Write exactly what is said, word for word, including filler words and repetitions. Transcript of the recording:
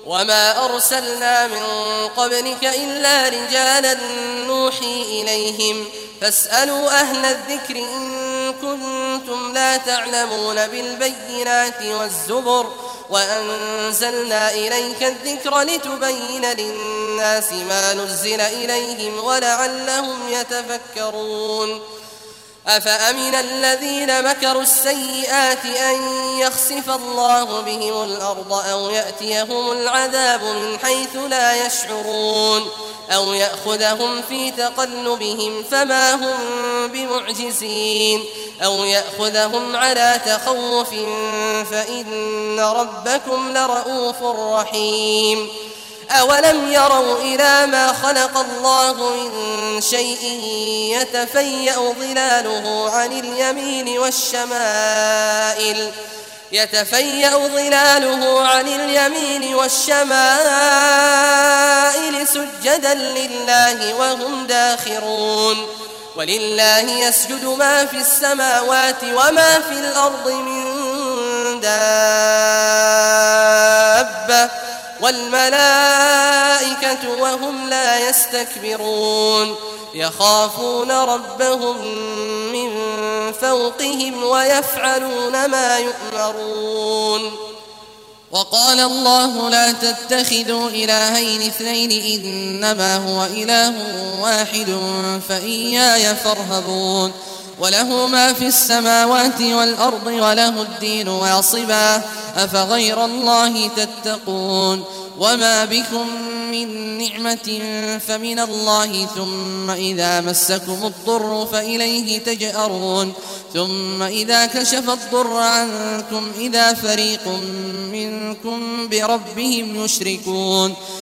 وما أرسلنا من قبلك إلا رجالا نوحي إليهم فاسألوا أهل الذكر إن كنتم لا تعلمون بالبينات والزبر وأنزلنا إليك الذكر لتبين للناس ما نزل إليهم ولعلهم يتفكرون أفأمن الذين مكروا السيئات أن يخسف الله بهم الأرض أو يأتيهم العذاب من حيث لا يشعرون أو يأخذهم في تقلبهم فما هم بمعجزين أو يأخذهم على تخوف فإن ربكم لرؤوف رحيم أولم يروا إلى ما خلق الله من شيء يتفيأ ظلاله عن اليمين والشمائل يتفيأ ظلاله عن اليمين والشمائل سجدا لله وهم داخرون ولله يسجد ما في السماوات وما في الأرض من دابة والملائكة وهم لا يستكبرون يخافون ربهم من فوقهم ويفعلون ما يؤمرون. وقال الله لا تتخذوا إلهين اثنين إنما هو إله واحد فإياي فارهبون وله ما في السماوات والأرض وله الدين واصبا أفغير الله تتقون وما بكم من نعمة فمن الله ثم إذا مسكم الضر فإليه تجأرون ثم إذا كشف الضر عنكم إذا فريق منكم بربهم يشركون